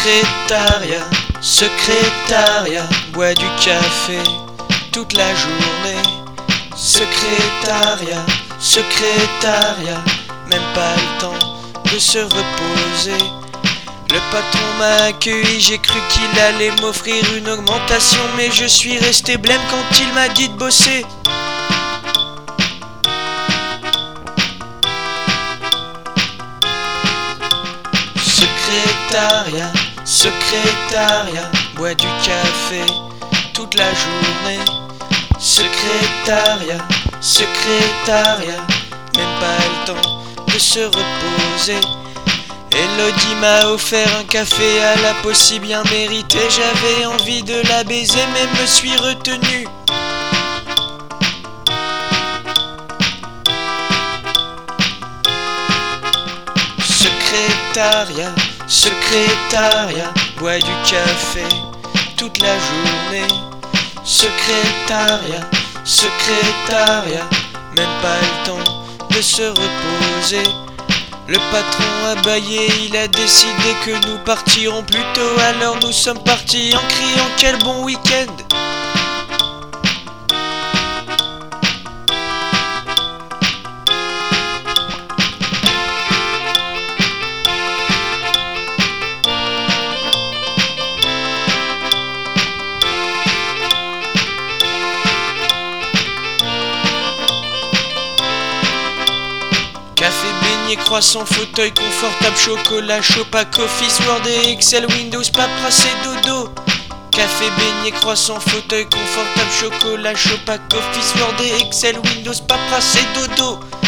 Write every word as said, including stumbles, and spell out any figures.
Secrétariat, secrétariat, bois du café toute la journée. Secrétariat, secrétariat, même pas le temps de se reposer. Le patron m'a accueilli, j'ai cru qu'il allait m'offrir une augmentation, mais je suis resté blême quand il m'a dit de bosser. Secrétariat, secrétariat, bois du café toute la journée. Secrétariat, secrétariat, même pas le temps de se reposer. Elodie m'a offert un café à la pause si bien mérité. J'avais envie de la baiser mais me suis retenu. Secrétariat, secrétariat, bois du café toute la journée. Secrétariat, secrétariat, même pas le temps de se reposer. Le patron a bâillé, il a décidé que nous partirons plus tôt. Alors nous sommes partis en criant quel bon week-end. Café, beignet, croissant, fauteuil confortable, chocolat chaud, pack office, Word et Excel, Windows, paperasser, dodo. Café, beignet, croissant, fauteuil confortable, chocolat chaud, pack office, Word et Excel, Windows, paperasser, dodo.